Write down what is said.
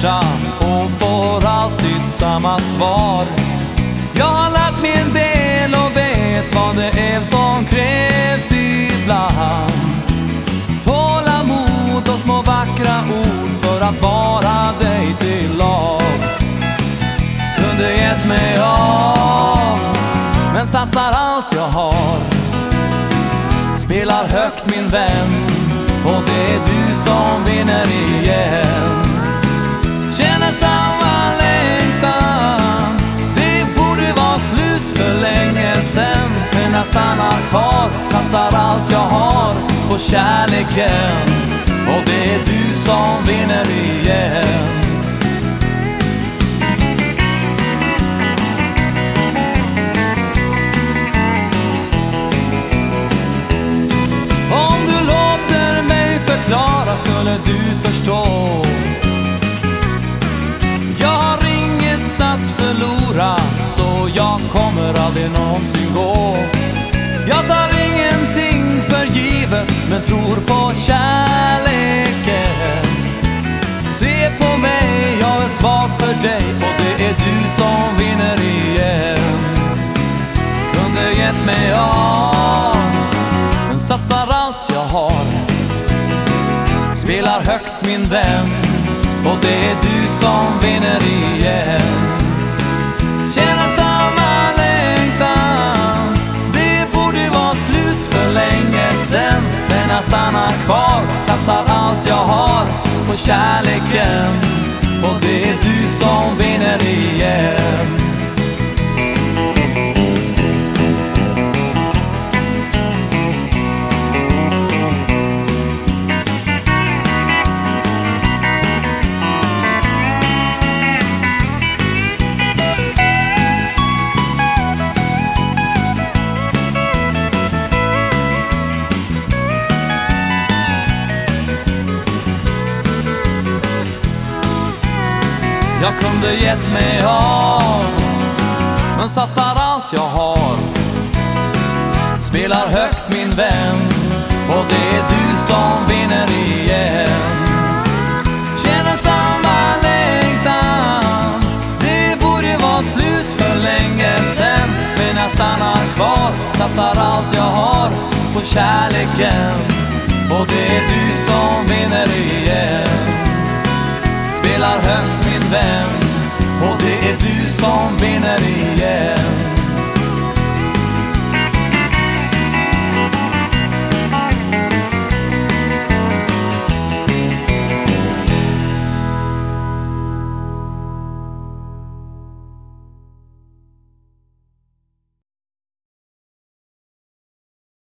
hjärta och får alltid samma svar. Jag har lärt mig en del och vet vad det är som krävs ibland. Tålamod och små vackra ord för att vara dig till lags. Kunde gett mig av, men satsar allt jag har. Spelar högt min vän, och det är du som vinner igen. Känner samma längtan, det borde vara slut för länge sen. Men jag stannar kvar, satsar allt jag har på kärleken. Och det är du som vinner igen. Om du låter mig förklara skulle du förstå. Jag har inget att förlora, så jag kommer aldrig någonsin gå. Jag tar ingenting för givet, men tror på kärleken. Se på mig, jag är svag för dig, och det är du som vinner igen. Kunde gett mig av, men satsar allt jag har. Spelar högt min vän, och det är du som vinner igen. Känner samma längtan, det borde vara slut för länge sen. Men jag stannar kvar, satsar allt jag har på kärleken. Och det är du som vinner igen. Jag kunde gett mig av, men satsar allt jag har. Spelar högt min vän, och det är du som vinner igen. Känner samma längtan, det borde vara slut för länge sen. Men jag stannar kvar, satsar allt jag har på kärleken. Och det är du som vinner igen. Spelar högt min vän,